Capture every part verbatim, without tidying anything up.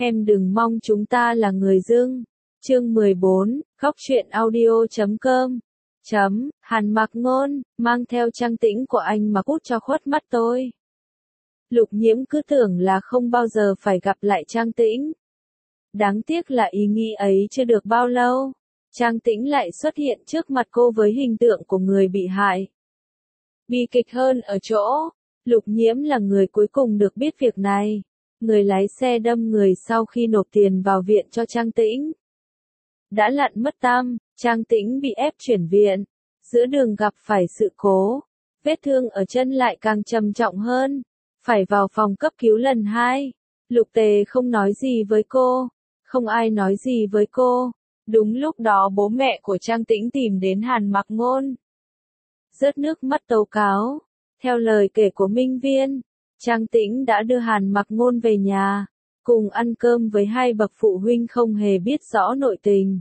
Em đừng mong chúng ta là người dưng. Chương mười bốn, khóc chuyện audio chấm com. Chấm, Hàn Mặc Ngôn, mang theo Trang Tĩnh của anh mà cút cho khuất mắt tôi. Lục Nhiễm cứ tưởng là không bao giờ phải gặp lại Trang Tĩnh. Đáng tiếc là ý nghĩ ấy chưa được bao lâu, Trang Tĩnh lại xuất hiện trước mặt cô với hình tượng của người bị hại. Bi kịch hơn ở chỗ, Lục Nhiễm là người cuối cùng được biết việc này. Người lái xe đâm người sau khi nộp tiền vào viện cho Trang Tĩnh. Đã lặn mất tăm, Trang Tĩnh bị ép chuyển viện. Giữa đường gặp phải sự cố. Vết thương ở chân lại càng trầm trọng hơn. Phải vào phòng cấp cứu lần hai. Lục Tề không nói gì với cô. Không ai nói gì với cô. Đúng lúc đó bố mẹ của Trang Tĩnh tìm đến Hàn Mặc Ngôn. Rớt nước mắt tố cáo. Theo lời kể của Minh Viên, Trang Tĩnh đã đưa Hàn Mặc Ngôn về nhà, cùng ăn cơm với hai bậc phụ huynh không hề biết rõ nội tình.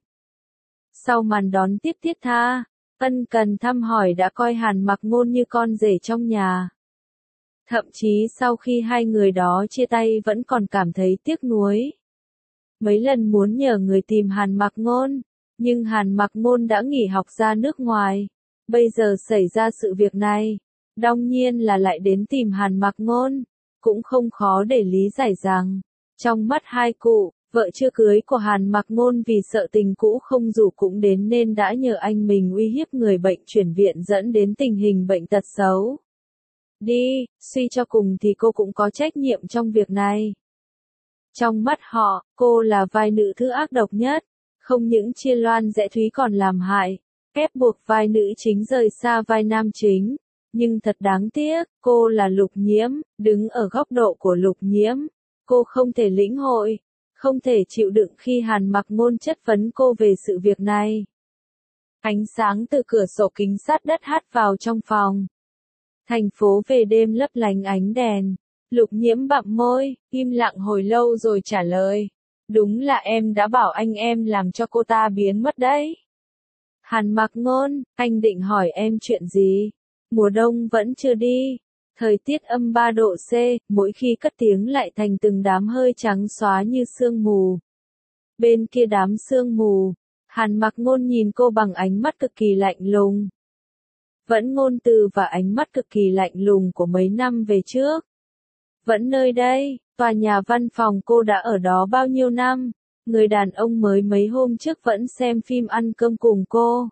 Sau màn đón tiếp thiết tha, ân cần thăm hỏi đã coi Hàn Mặc Ngôn như con rể trong nhà. Thậm chí sau khi hai người đó chia tay vẫn còn cảm thấy tiếc nuối. Mấy lần muốn nhờ người tìm Hàn Mặc Ngôn, nhưng Hàn Mặc Ngôn đã nghỉ học ra nước ngoài. Bây giờ xảy ra sự việc này, đương nhiên là lại đến tìm Hàn Mặc Ngôn. Cũng không khó để lý giải rằng, trong mắt hai cụ, vợ chưa cưới của Hàn Mặc Ngôn vì sợ tình cũ không rủ cũng đến nên đã nhờ anh mình uy hiếp người bệnh chuyển viện dẫn đến tình hình bệnh tật xấu. Đi, suy cho cùng thì cô cũng có trách nhiệm trong việc này. Trong mắt họ, cô là vai nữ thứ ác độc nhất, không những chia loan rẽ thúy còn làm hại, ép buộc vai nữ chính rời xa vai nam chính. Nhưng thật đáng tiếc, cô là Lục Nhiễm, đứng ở góc độ của Lục Nhiễm. Cô không thể lĩnh hội, không thể chịu đựng khi Hàn Mặc Ngôn chất vấn cô về sự việc này. Ánh sáng từ cửa sổ kính sát đất hắt vào trong phòng. Thành phố về đêm lấp lánh ánh đèn. Lục Nhiễm bặm môi, im lặng hồi lâu rồi trả lời. Đúng là em đã bảo anh em làm cho cô ta biến mất đấy. Hàn Mặc Ngôn, anh định hỏi em chuyện gì? Mùa đông vẫn chưa đi. Thời tiết âm ba độ C, mỗi khi cất tiếng lại thành từng đám hơi trắng xóa như sương mù. Bên kia đám sương mù, Hàn Mặc Ngôn nhìn cô bằng ánh mắt cực kỳ lạnh lùng. Vẫn ngôn từ và ánh mắt cực kỳ lạnh lùng của mấy năm về trước. Vẫn nơi đây, tòa nhà văn phòng cô đã ở đó bao nhiêu năm. Người đàn ông mới mấy hôm trước vẫn xem phim ăn cơm cùng cô.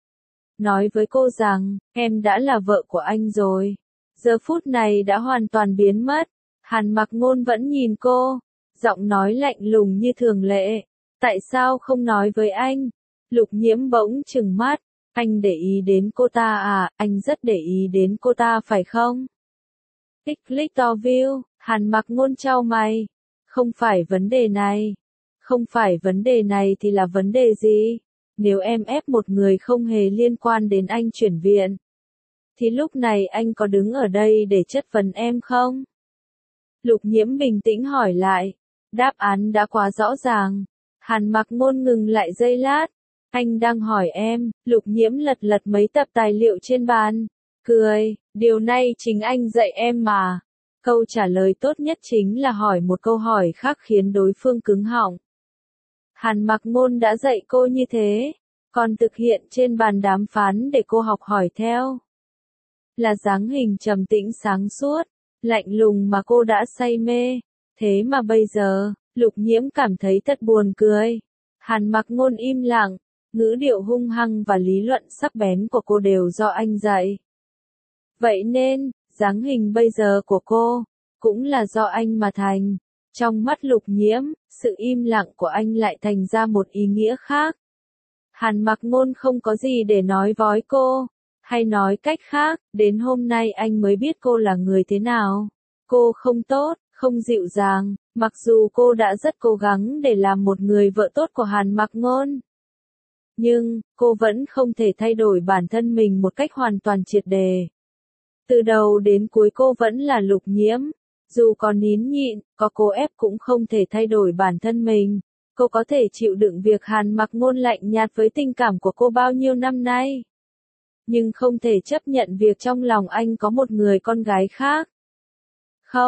Nói với cô rằng, em đã là vợ của anh rồi. Giờ phút này đã hoàn toàn biến mất. Hàn Mặc Ngôn vẫn nhìn cô, giọng nói lạnh lùng như thường lệ. Tại sao không nói với anh? Lục Nhiễm bỗng trừng mắt. Anh để ý đến cô ta à, anh rất để ý đến cô ta phải không? Clicktorville, Hàn Mặc Ngôn chau mày. Không phải vấn đề này. Không phải vấn đề này thì là vấn đề gì? Nếu em ép một người không hề liên quan đến anh chuyển viện, thì lúc này anh có đứng ở đây để chất vấn em không? Lục Nhiễm bình tĩnh hỏi lại. Đáp án đã quá rõ ràng. Hàn Mặc Ngôn ngừng lại giây lát. Anh đang hỏi em. Lục Nhiễm lật lật mấy tập tài liệu trên bàn. Cười, điều này chính anh dạy em mà. Câu trả lời tốt nhất chính là hỏi một câu hỏi khác khiến đối phương cứng họng. Hàn Mặc Ngôn đã dạy cô như thế, còn thực hiện trên bàn đàm phán để cô học hỏi theo. Là dáng hình trầm tĩnh sáng suốt, lạnh lùng mà cô đã say mê. Thế mà bây giờ, Lục Nhiễm cảm thấy thật buồn cười. Hàn Mặc Ngôn im lặng, ngữ điệu hung hăng và lý luận sắc bén của cô đều do anh dạy. Vậy nên, dáng hình bây giờ của cô, cũng là do anh mà thành. Trong mắt Lục Nhiễm, sự im lặng của anh lại thành ra một ý nghĩa khác. Hàn Mặc Ngôn không có gì để nói với cô. Hay nói cách khác, đến hôm nay anh mới biết cô là người thế nào. Cô không tốt, không dịu dàng, mặc dù cô đã rất cố gắng để làm một người vợ tốt của Hàn Mặc Ngôn. Nhưng, cô vẫn không thể thay đổi bản thân mình một cách hoàn toàn triệt đề. Từ đầu đến cuối cô vẫn là Lục Nhiễm. Dù có nín nhịn, có cố ép cũng không thể thay đổi bản thân mình. Cô có thể chịu đựng việc Hàn Mặc Ngôn lạnh nhạt với tình cảm của cô bao nhiêu năm nay. Nhưng không thể chấp nhận việc trong lòng anh có một người con gái khác. Không,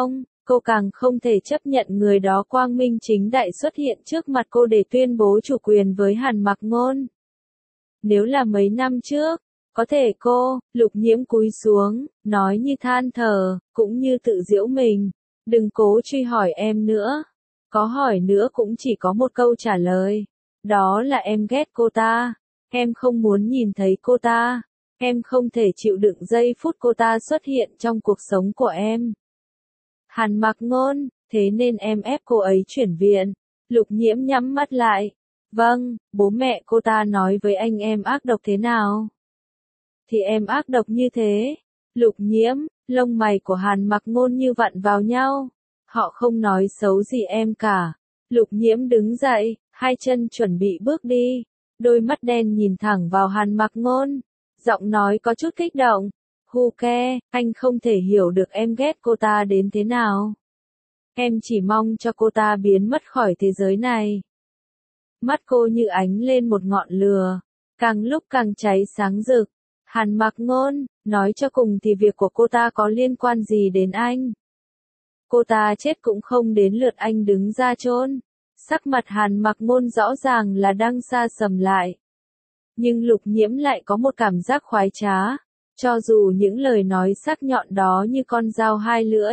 Cô càng không thể chấp nhận người đó quang minh chính đại xuất hiện trước mặt cô để tuyên bố chủ quyền với Hàn Mặc Ngôn. Nếu là mấy năm trước, có thể cô, Lục Nhiễm cúi xuống, nói như than thở, cũng như tự giễu mình. Đừng cố truy hỏi em nữa. Có hỏi nữa cũng chỉ có một câu trả lời. Đó là em ghét cô ta. Em không muốn nhìn thấy cô ta. Em không thể chịu đựng giây phút cô ta xuất hiện trong cuộc sống của em. Hàn Mặc Ngôn, thế nên em ép cô ấy chuyển viện. Lục Nhiễm nhắm mắt lại. Vâng, bố mẹ cô ta nói với anh em ác độc thế nào? Thì em ác độc như thế. Lục Nhiễm, lông mày của Hàn Mặc Ngôn như vặn vào nhau. Họ không nói xấu gì em cả. Lục Nhiễm đứng dậy, hai chân chuẩn bị bước đi. Đôi mắt đen nhìn thẳng vào Hàn Mặc Ngôn. Giọng nói có chút kích động. Hu ke, anh không thể hiểu được em ghét cô ta đến thế nào. Em chỉ mong cho cô ta biến mất khỏi thế giới này. Mắt cô như ánh lên một ngọn lửa, càng lúc càng cháy sáng rực. Hàn Mặc Ngôn, nói cho cùng thì việc của cô ta có liên quan gì đến anh? Cô ta chết cũng không đến lượt anh đứng ra chôn. Sắc mặt Hàn Mặc Ngôn rõ ràng là đang xa sầm lại. Nhưng Lục Nhiễm lại có một cảm giác khoái trá. Cho dù những lời nói sắc nhọn đó như con dao hai lưỡi.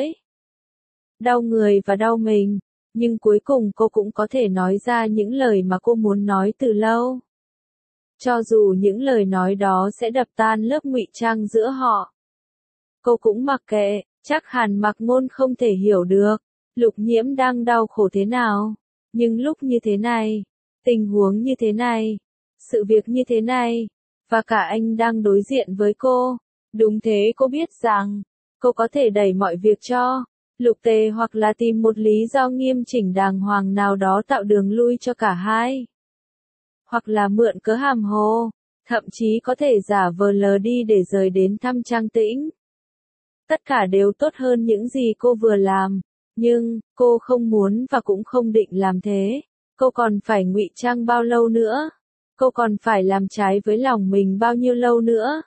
Đau người và đau mình. Nhưng cuối cùng cô cũng có thể nói ra những lời mà cô muốn nói từ lâu. Cho dù những lời nói đó sẽ đập tan lớp ngụy trang giữa họ. Cô cũng mặc kệ, chắc Hàn Mặc Ngôn không thể hiểu được. Lục Nhiễm đang đau khổ thế nào. Nhưng lúc như thế này, tình huống như thế này, sự việc như thế này, và cả anh đang đối diện với cô. Đúng thế, cô biết rằng, cô có thể đẩy mọi việc cho Lục Tề hoặc là tìm một lý do nghiêm chỉnh đàng hoàng nào đó tạo đường lui cho cả hai. Hoặc là mượn cớ hàm hồ, thậm chí có thể giả vờ lờ đi để rời đến thăm Trang Tĩnh. Tất cả đều tốt hơn những gì cô vừa làm, nhưng cô không muốn và cũng không định làm thế. Cô còn phải ngụy trang bao lâu nữa? Cô còn phải làm trái với lòng mình bao nhiêu lâu nữa?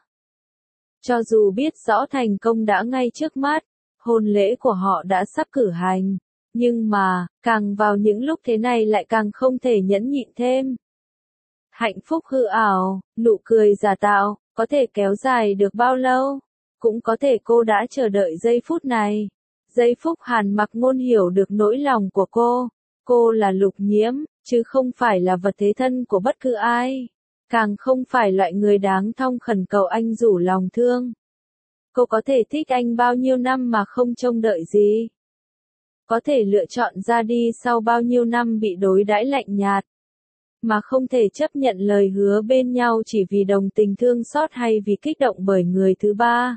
Cho dù biết rõ thành công đã ngay trước mắt, hôn lễ của họ đã sắp cử hành, nhưng mà, càng vào những lúc thế này lại càng không thể nhẫn nhịn thêm. Hạnh phúc hư ảo, nụ cười giả tạo, có thể kéo dài được bao lâu? Cũng có thể cô đã chờ đợi giây phút này. Giây phút Hàn Mặc Ngôn hiểu được nỗi lòng của cô. Cô là Lục Nhiễm, chứ không phải là vật thế thân của bất cứ ai. Càng không phải loại người đáng thong khẩn cầu anh rủ lòng thương. Cô có thể thích anh bao nhiêu năm mà không trông đợi gì. Có thể lựa chọn ra đi sau bao nhiêu năm bị đối đãi lạnh nhạt. Mà không thể chấp nhận lời hứa bên nhau chỉ vì đồng tình thương xót hay vì kích động bởi người thứ ba.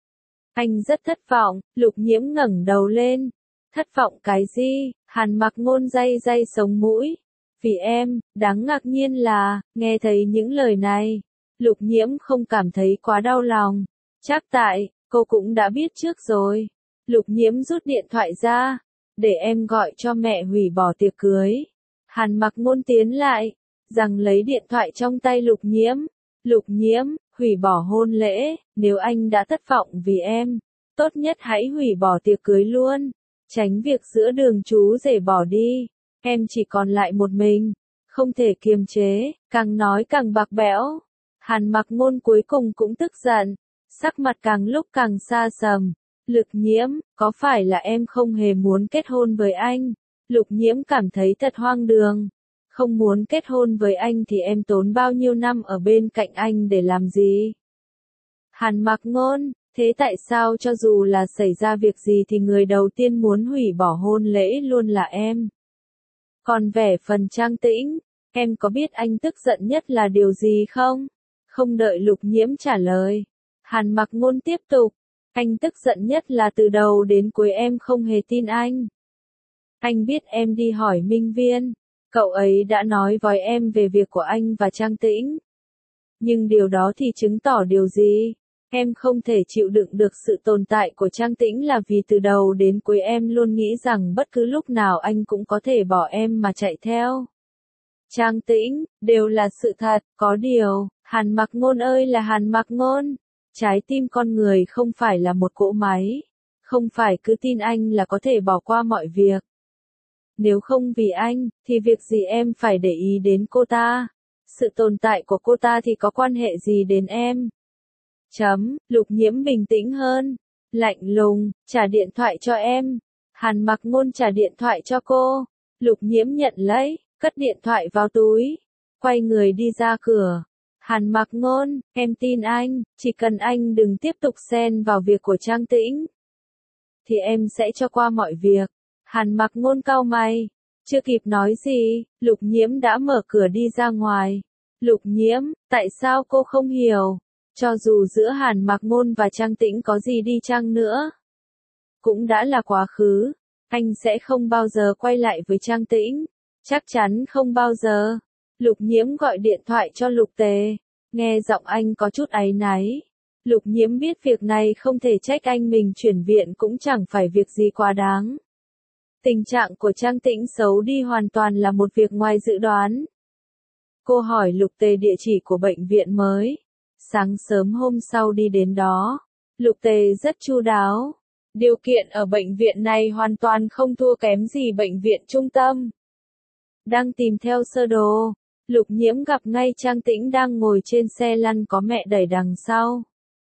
Anh rất thất vọng, Lục Nhiễm ngẩng đầu lên. Thất vọng cái gì? Hàn Mặc Ngôn day day sống mũi. Vì em, đáng ngạc nhiên là, nghe thấy những lời này, Lục Nhiễm không cảm thấy quá đau lòng. Chắc tại, cô cũng đã biết trước rồi. Lục Nhiễm rút điện thoại ra, để em gọi cho mẹ hủy bỏ tiệc cưới. Hàn Mặc Ngôn tiến lại, rằng lấy điện thoại trong tay Lục Nhiễm. Lục Nhiễm, hủy bỏ hôn lễ, nếu anh đã thất vọng vì em, tốt nhất hãy hủy bỏ tiệc cưới luôn. Tránh việc giữa đường chú rể bỏ đi. Em chỉ còn lại một mình, không thể kiềm chế, càng nói càng bạc bẽo. Hàn Mặc Ngôn cuối cùng cũng tức giận, sắc mặt càng lúc càng xa sầm. Lục Nhiễm, có phải là em không hề muốn kết hôn với anh? Lục Nhiễm cảm thấy thật hoang đường. Không muốn kết hôn với anh thì em tốn bao nhiêu năm ở bên cạnh anh để làm gì? Hàn Mặc Ngôn, thế tại sao cho dù là xảy ra việc gì thì người đầu tiên muốn hủy bỏ hôn lễ luôn là em? Còn vẻ phần Trang Tĩnh, em có biết anh tức giận nhất là điều gì không? Không đợi Lục Nhiễm trả lời, Hàn Mặc Ngôn tiếp tục, anh tức giận nhất là từ đầu đến cuối em không hề tin anh. Anh biết em đi hỏi Minh Viên, cậu ấy đã nói với em về việc của anh và Trang Tĩnh. Nhưng điều đó thì chứng tỏ điều gì? Em không thể chịu đựng được sự tồn tại của Trang Tĩnh là vì từ đầu đến cuối em luôn nghĩ rằng bất cứ lúc nào anh cũng có thể bỏ em mà chạy theo. Trang Tĩnh, đều là sự thật, có điều, Hàn Mặc Ngôn ơi là Hàn Mặc Ngôn. Trái tim con người không phải là một cỗ máy. Không phải cứ tin anh là có thể bỏ qua mọi việc. Nếu không vì anh, thì việc gì em phải để ý đến cô ta? Sự tồn tại của cô ta thì có quan hệ gì đến em? Chấm, Lục Nhiễm bình tĩnh hơn. Lạnh lùng, trả điện thoại cho em. Hàn Mặc Ngôn trả điện thoại cho cô. Lục Nhiễm nhận lấy, cất điện thoại vào túi. Quay người đi ra cửa. Hàn Mặc Ngôn, em tin anh, chỉ cần anh đừng tiếp tục xen vào việc của Trang Tĩnh, thì em sẽ cho qua mọi việc. Hàn Mặc Ngôn cau mày. Chưa kịp nói gì, Lục Nhiễm đã mở cửa đi ra ngoài. Lục Nhiễm, tại sao cô không hiểu? Cho dù giữa Hàn Mặc Ngôn và Trang Tĩnh có gì đi chăng nữa, cũng đã là quá khứ. Anh sẽ không bao giờ quay lại với Trang Tĩnh. Chắc chắn không bao giờ. Lục Nhiễm gọi điện thoại cho Lục Tề. Nghe giọng anh có chút áy náy. Lục Nhiễm biết việc này không thể trách anh, mình chuyển viện cũng chẳng phải việc gì quá đáng. Tình trạng của Trang Tĩnh xấu đi hoàn toàn là một việc ngoài dự đoán. Cô hỏi Lục Tề địa chỉ của bệnh viện mới. Sáng sớm hôm sau đi đến đó. Lục Tề rất chu đáo. Điều kiện ở bệnh viện này hoàn toàn không thua kém gì bệnh viện trung tâm. Đang tìm theo sơ đồ, Lục Nhiễm gặp ngay Trang Tĩnh đang ngồi trên xe lăn có mẹ đẩy đằng sau.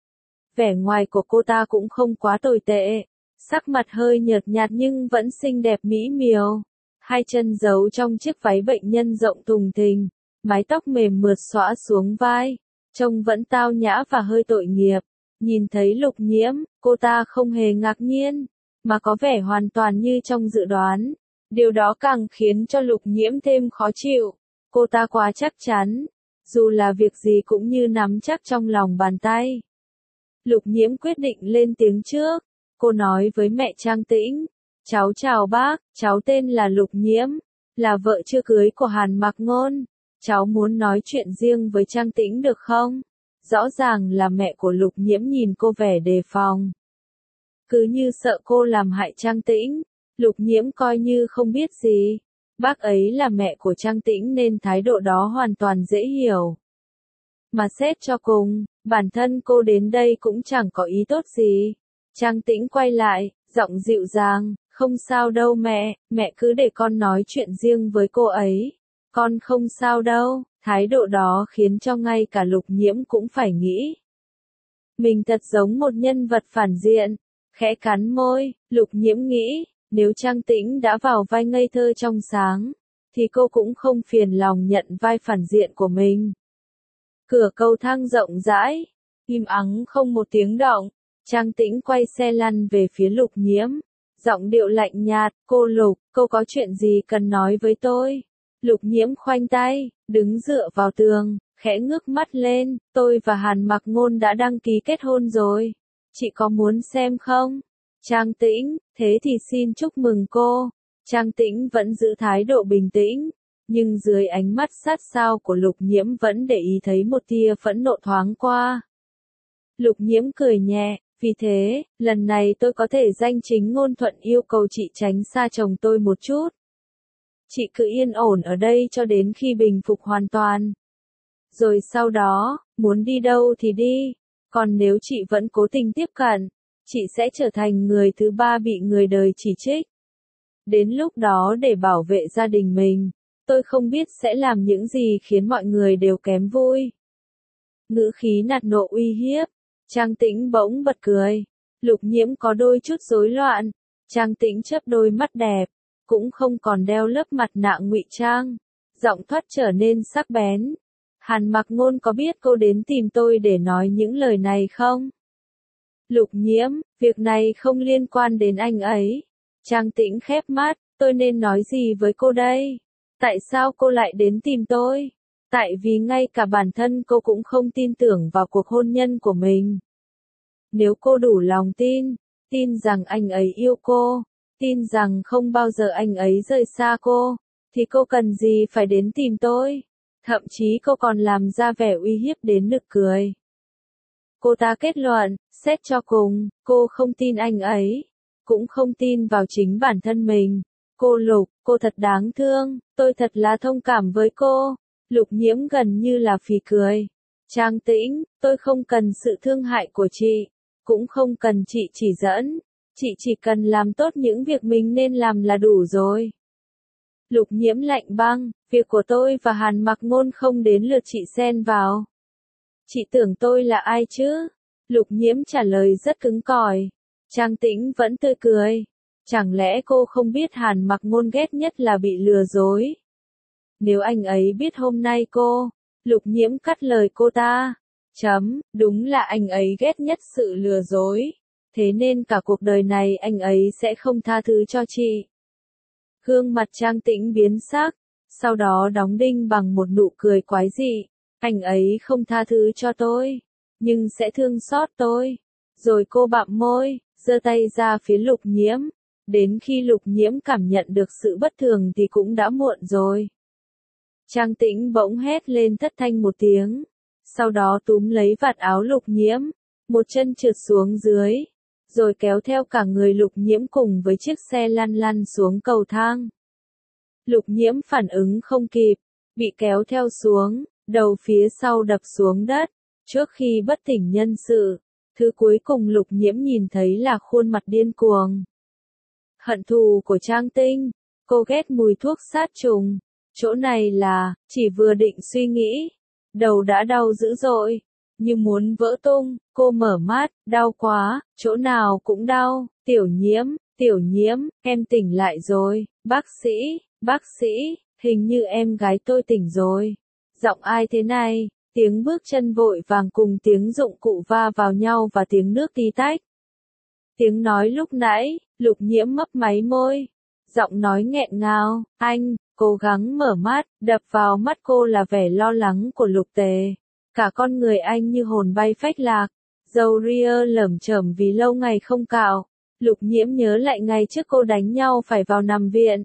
Vẻ ngoài của cô ta cũng không quá tồi tệ. Sắc mặt hơi nhợt nhạt nhưng vẫn xinh đẹp mỹ miều. Hai chân giấu trong chiếc váy bệnh nhân rộng thùng thình. Mái tóc mềm mượt xõa xuống vai. Trông vẫn tao nhã và hơi tội nghiệp. Nhìn thấy Lục Nhiễm, cô ta không hề ngạc nhiên, mà có vẻ hoàn toàn như trong dự đoán. Điều đó càng khiến cho Lục Nhiễm thêm khó chịu. Cô ta quá chắc chắn. Dù là việc gì cũng như nắm chắc trong lòng bàn tay. Lục Nhiễm quyết định lên tiếng trước. Cô nói với mẹ Trang Tĩnh. Cháu chào bác, cháu tên là Lục Nhiễm, là vợ chưa cưới của Hàn Mặc Ngôn. Cháu muốn nói chuyện riêng với Trang Tĩnh được không? Rõ ràng là mẹ của Lục Nhiễm nhìn cô vẻ đề phòng. Cứ như sợ cô làm hại Trang Tĩnh. Lục Nhiễm coi như không biết gì. Bác ấy là mẹ của Trang Tĩnh nên thái độ đó hoàn toàn dễ hiểu. Mà xét cho cùng, bản thân cô đến đây cũng chẳng có ý tốt gì. Trang Tĩnh quay lại, giọng dịu dàng, không sao đâu mẹ, mẹ cứ để con nói chuyện riêng với cô ấy. Con không sao đâu. Thái độ đó khiến cho ngay cả Lục Nhiễm cũng phải nghĩ. Mình thật giống một nhân vật phản diện. Khẽ cắn môi, Lục Nhiễm nghĩ, nếu Trang Tĩnh đã vào vai ngây thơ trong sáng, thì cô cũng không phiền lòng nhận vai phản diện của mình. Cửa cầu thang rộng rãi, im ắng không một tiếng động. Trang Tĩnh quay xe lăn về phía Lục Nhiễm. Giọng điệu lạnh nhạt, cô Lục, cô có chuyện gì cần nói với tôi? Lục Nhiễm khoanh tay, đứng dựa vào tường, khẽ ngước mắt lên, tôi và Hàn Mặc Ngôn đã đăng ký kết hôn rồi. Chị có muốn xem không? Trang Tĩnh, thế thì xin chúc mừng cô. Trang Tĩnh vẫn giữ thái độ bình tĩnh, nhưng dưới ánh mắt sát sao của Lục Nhiễm vẫn để ý thấy một tia phẫn nộ thoáng qua. Lục Nhiễm cười nhẹ, vì thế, lần này tôi có thể danh chính ngôn thuận yêu cầu chị tránh xa chồng tôi một chút. Chị cứ yên ổn ở đây cho đến khi bình phục hoàn toàn. Rồi sau đó, muốn đi đâu thì đi. Còn nếu chị vẫn cố tình tiếp cận, chị sẽ trở thành người thứ ba bị người đời chỉ trích. Đến lúc đó để bảo vệ gia đình mình, tôi không biết sẽ làm những gì khiến mọi người đều kém vui. Ngữ khí nạt nộ uy hiếp. Trang Tĩnh bỗng bật cười. Lục Nhiễm có đôi chút rối loạn. Trang Tĩnh chớp đôi mắt đẹp, cũng không còn đeo lớp mặt nạ ngụy trang. Giọng thoát trở nên sắc bén. Hàn Mặc Ngôn có biết cô đến tìm tôi để nói những lời này không? Lục Nhiễm, việc này không liên quan đến anh ấy. Trang Tĩnh khép mắt, tôi nên nói gì với cô đây? Tại sao cô lại đến tìm tôi? Tại vì ngay cả bản thân cô cũng không tin tưởng vào cuộc hôn nhân của mình. Nếu cô đủ lòng tin, tin rằng anh ấy yêu cô, tin rằng không bao giờ anh ấy rời xa cô, thì cô cần gì phải đến tìm tôi? Thậm chí cô còn làm ra vẻ uy hiếp đến nực cười. Cô ta kết luận, xét cho cùng, cô không tin anh ấy, cũng không tin vào chính bản thân mình. Cô Lục, cô thật đáng thương, tôi thật là thông cảm với cô. Lục Nhiễm gần như là phì cười. Trang Tĩnh, tôi không cần sự thương hại của chị, cũng không cần chị chỉ dẫn. Chị chỉ cần làm tốt những việc mình nên làm là đủ rồi. Lục Nhiễm lạnh băng, việc của tôi và Hàn Mặc Ngôn không đến lượt chị xen vào. Chị tưởng tôi là ai chứ? Lục Nhiễm trả lời rất cứng cỏi. Trang Tĩnh vẫn tươi cười. Chẳng lẽ cô không biết Hàn Mặc Ngôn ghét nhất là bị lừa dối? Nếu anh ấy biết hôm nay cô, Lục Nhiễm cắt lời cô ta. Chấm, đúng là anh ấy ghét nhất sự lừa dối. Thế nên cả cuộc đời này anh ấy sẽ không tha thứ cho chị. Gương mặt Trang Tĩnh biến sắc, sau đó đóng đinh bằng một nụ cười quái dị. Anh ấy không tha thứ cho tôi, nhưng sẽ thương xót tôi. Rồi cô bặm môi, giơ tay ra phía Lục Nhiễm. Đến khi Lục Nhiễm cảm nhận được sự bất thường thì cũng đã muộn rồi. Trang Tĩnh bỗng hét lên thất thanh một tiếng. Sau đó túm lấy vạt áo Lục Nhiễm, một chân trượt xuống dưới, rồi kéo theo cả người Lục Nhiễm cùng với chiếc xe lăn lăn xuống cầu thang. Lục Nhiễm phản ứng không kịp, bị kéo theo xuống, đầu phía sau đập xuống đất. Trước khi bất tỉnh nhân sự, thứ cuối cùng Lục Nhiễm nhìn thấy là khuôn mặt điên cuồng. Hận thù của Trang Tinh, cô ghét mùi thuốc sát trùng. Chỗ này là, chỉ vừa định suy nghĩ, đầu đã đau dữ dội, như muốn vỡ tung. Cô mở mắt, đau quá, chỗ nào cũng đau. Tiểu Nhiễm, Tiểu Nhiễm, em tỉnh lại rồi. Bác sĩ, bác sĩ, hình như em gái tôi tỉnh rồi. Giọng ai thế này? Tiếng bước chân vội vàng cùng tiếng dụng cụ va vào nhau và tiếng nước tí tách. Tiếng nói lúc nãy, Lục Nhiễm mấp máy môi. Giọng nói nghẹn ngào, anh, cố gắng mở mắt, đập vào mắt cô là vẻ lo lắng của Lục Tề. Cả con người anh như hồn bay phách lạc, râu ria lởm chởm vì lâu ngày không cạo. Lục Nhiễm nhớ lại ngày trước cô đánh nhau phải vào nằm viện.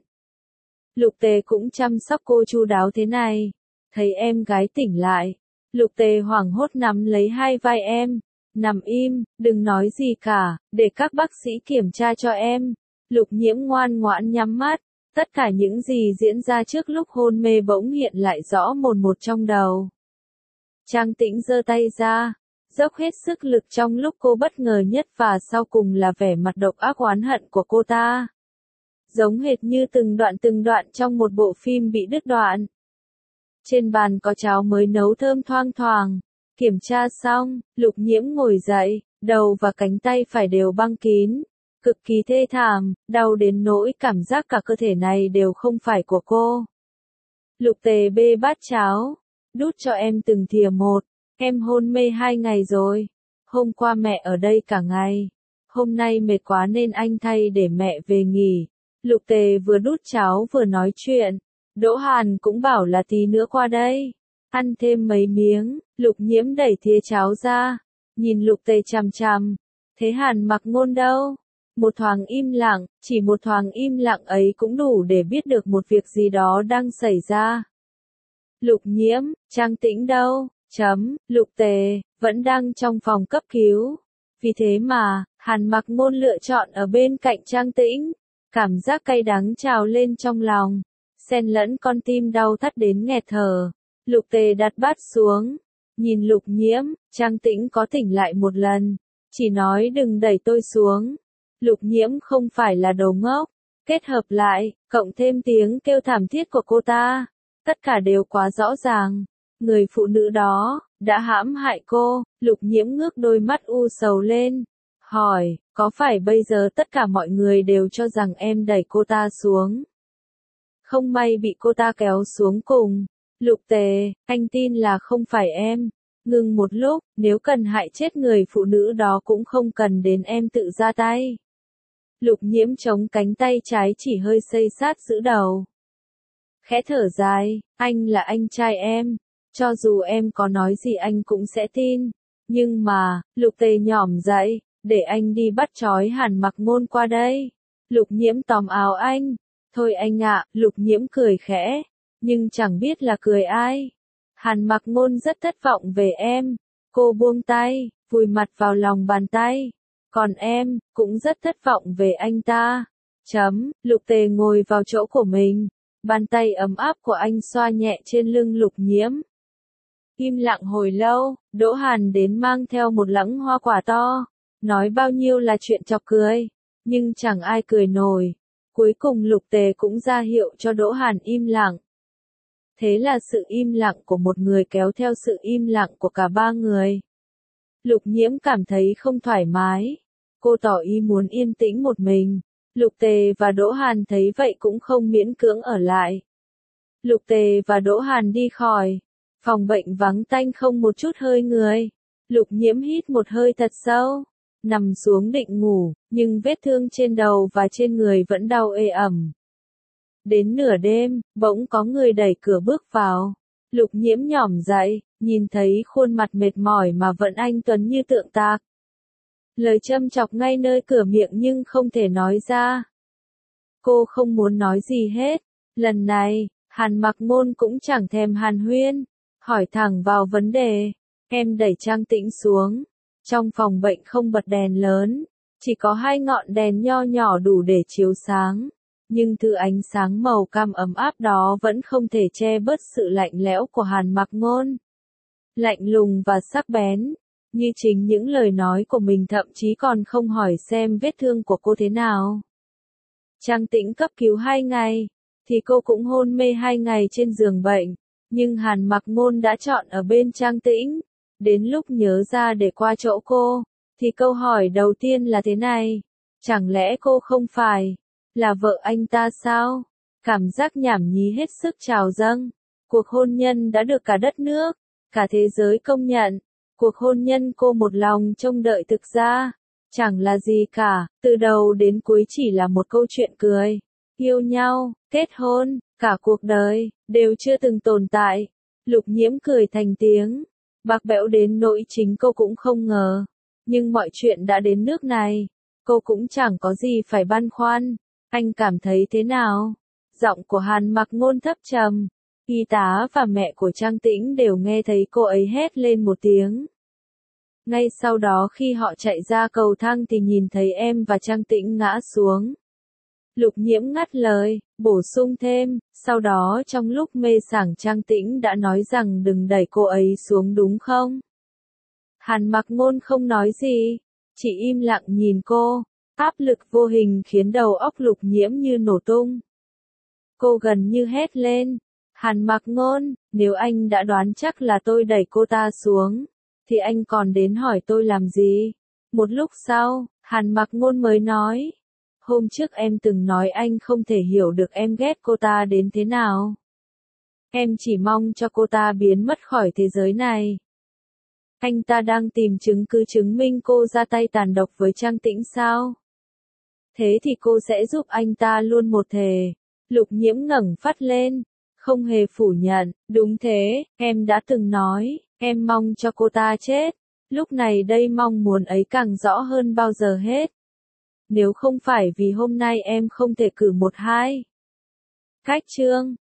Lục Tề cũng chăm sóc cô chu đáo thế này. Thấy em gái tỉnh lại, Lục Tề hoảng hốt nắm lấy hai vai em. Nằm im, đừng nói gì cả, để các bác sĩ kiểm tra cho em. Lục Nhiễm ngoan ngoãn nhắm mắt, tất cả những gì diễn ra trước lúc hôn mê bỗng hiện lại rõ mồn một trong đầu. Trang Tĩnh giơ tay ra, dốc hết sức lực trong lúc cô bất ngờ nhất và sau cùng là vẻ mặt độc ác oán hận của cô ta. Giống hệt như từng đoạn từng đoạn trong một bộ phim bị đứt đoạn. Trên bàn có cháo mới nấu thơm thoang thoảng. Kiểm tra xong, Lục Nhiễm ngồi dậy, đầu và cánh tay phải đều băng kín. Cực kỳ thê thảm, đau đến nỗi cảm giác cả cơ thể này đều không phải của cô. Lục Tề bê bát cháo, đút cho em từng thìa một. Em hôn mê hai ngày rồi. Hôm qua mẹ ở đây cả ngày. Hôm nay mệt quá nên anh thay để mẹ về nghỉ. Lục Tề vừa đút cháo vừa nói chuyện. Đỗ Hàn cũng bảo là tí nữa qua đây. Ăn thêm mấy miếng. Lục Nhiễm đẩy thìa cháo ra. Nhìn Lục Tề chằm chằm. Thế Hàn Mặc Ngôn đâu? Một thoáng im lặng, chỉ một thoáng im lặng ấy cũng đủ để biết được một việc gì đó đang xảy ra. Lục Nhiễm, Trang Tĩnh đâu? Chấm, Lục Tề, vẫn đang trong phòng cấp cứu. Vì thế mà, Hàn Mặc Ngôn lựa chọn ở bên cạnh Trang Tĩnh. Cảm giác cay đắng trào lên trong lòng, xen lẫn con tim đau thắt đến nghẹt thở. Lục Tề đặt bát xuống, nhìn Lục Nhiễm. Trang Tĩnh có tỉnh lại một lần, chỉ nói đừng đẩy tôi xuống. Lục Nhiễm không phải là đồ ngốc, kết hợp lại, cộng thêm tiếng kêu thảm thiết của cô ta, tất cả đều quá rõ ràng. Người phụ nữ đó đã hãm hại cô. Lục Nhiễm ngước đôi mắt u sầu lên, hỏi, có phải bây giờ tất cả mọi người đều cho rằng em đẩy cô ta xuống? Không may bị cô ta kéo xuống cùng. Lục Tề, anh tin là không phải em. Ngừng một lúc, nếu cần hại chết người phụ nữ đó cũng không cần đến em tự ra tay. Lục Nhiễm chống cánh tay trái chỉ hơi xây sát giữ đầu. Khẽ thở dài, anh là anh trai em. Cho dù em có nói gì anh cũng sẽ tin. Nhưng mà, Lục Tề nhỏm dậy, để anh đi bắt trói Hàn Mặc Ngôn qua đây. Lục Nhiễm tóm áo anh. Thôi anh ạ, Lục Nhiễm cười khẽ. Nhưng chẳng biết là cười ai. Hàn Mặc Ngôn rất thất vọng về em. Cô buông tay, vùi mặt vào lòng bàn tay. Còn em, cũng rất thất vọng về anh ta. Chấm, Lục Tề ngồi vào chỗ của mình. Bàn tay ấm áp của anh xoa nhẹ trên lưng Lục Nhiễm. Im lặng hồi lâu, Đỗ Hàn đến mang theo một lẵng hoa quả to. Nói bao nhiêu là chuyện chọc cười. nhưng chẳng ai cười nổi. Cuối cùng Lục Tề cũng ra hiệu cho Đỗ Hàn im lặng. Thế là sự im lặng của một người kéo theo sự im lặng của cả ba người. Lục Nhiễm cảm thấy không thoải mái. Cô tỏ ý muốn yên tĩnh một mình. Lục Tề và Đỗ Hàn thấy vậy cũng không miễn cưỡng ở lại. Lục Tề và Đỗ Hàn đi khỏi. Phòng bệnh vắng tanh không một chút hơi người. Lục Nhiễm hít một hơi thật sâu. Nằm xuống định ngủ, nhưng vết thương trên đầu và trên người vẫn đau ê ẩm. Đến nửa đêm, bỗng có người đẩy cửa bước vào. Lục Nhiễm nhỏm dậy, nhìn thấy khuôn mặt mệt mỏi mà vẫn anh tuấn như tượng tạc. Lời châm chọc ngay nơi cửa miệng nhưng không thể nói ra. Cô không muốn nói gì hết. Lần này, Hàn Mặc Ngôn cũng chẳng thèm hàn huyên, hỏi thẳng vào vấn đề. Em đẩy Trang Tĩnh xuống. Trong phòng bệnh không bật đèn lớn, chỉ có hai ngọn đèn nho nhỏ đủ để chiếu sáng. Nhưng thứ ánh sáng màu cam ấm áp đó vẫn không thể che bớt sự lạnh lẽo của Hàn Mặc Ngôn. Lạnh lùng và sắc bén, như chính những lời nói của mình, thậm chí còn không hỏi xem vết thương của cô thế nào. Trang Tĩnh cấp cứu hai ngày, thì cô cũng hôn mê hai ngày trên giường bệnh, nhưng Hàn Mặc Ngôn đã chọn ở bên Trang Tĩnh. Đến lúc nhớ ra để qua chỗ cô, thì câu hỏi đầu tiên là thế này, chẳng lẽ cô không phải là vợ anh ta sao? Cảm giác nhảm nhí hết sức trào dâng. Cuộc hôn nhân đã được cả đất nước, cả thế giới công nhận. Cuộc hôn nhân cô một lòng trông đợi thực ra chẳng là gì cả, từ đầu đến cuối chỉ là một câu chuyện cười. Yêu nhau, kết hôn, cả cuộc đời đều chưa từng tồn tại. Lục Nhiễm cười thành tiếng, bạc bẽo đến nỗi chính cô cũng không ngờ. Nhưng mọi chuyện đã đến nước này, cô cũng chẳng có gì phải băn khoăn. Anh cảm thấy thế nào? Giọng của Hàn Mặc Ngôn thấp trầm. Y tá và mẹ của Trang Tĩnh đều nghe thấy cô ấy hét lên một tiếng. Ngay sau đó khi họ chạy ra cầu thang thì nhìn thấy em và Trang Tĩnh ngã xuống. Lục Nhiễm ngắt lời, bổ sung thêm, sau đó trong lúc mê sảng Trang Tĩnh đã nói rằng đừng đẩy cô ấy xuống đúng không? Hàn Mặc Ngôn không nói gì, chỉ im lặng nhìn cô. Áp lực vô hình khiến đầu óc Lục Nhiễm như nổ tung. Cô gần như hét lên, Hàn Mặc Ngôn, nếu anh đã đoán chắc là tôi đẩy cô ta xuống, thì anh còn đến hỏi tôi làm gì? Một lúc sau, Hàn Mặc Ngôn mới nói, hôm trước em từng nói anh không thể hiểu được em ghét cô ta đến thế nào. Em chỉ mong cho cô ta biến mất khỏi thế giới này. Anh ta đang tìm chứng cứ chứng minh cô ra tay tàn độc với Trang Tĩnh sao? Thế thì cô sẽ giúp anh ta luôn một thể. Lục Nhiễm ngẩng phát lên, không hề phủ nhận, đúng thế, em đã từng nói, em mong cho cô ta chết. Lúc này đây mong muốn ấy càng rõ hơn bao giờ hết. Nếu không phải vì hôm nay em không thể cử một hai cách chương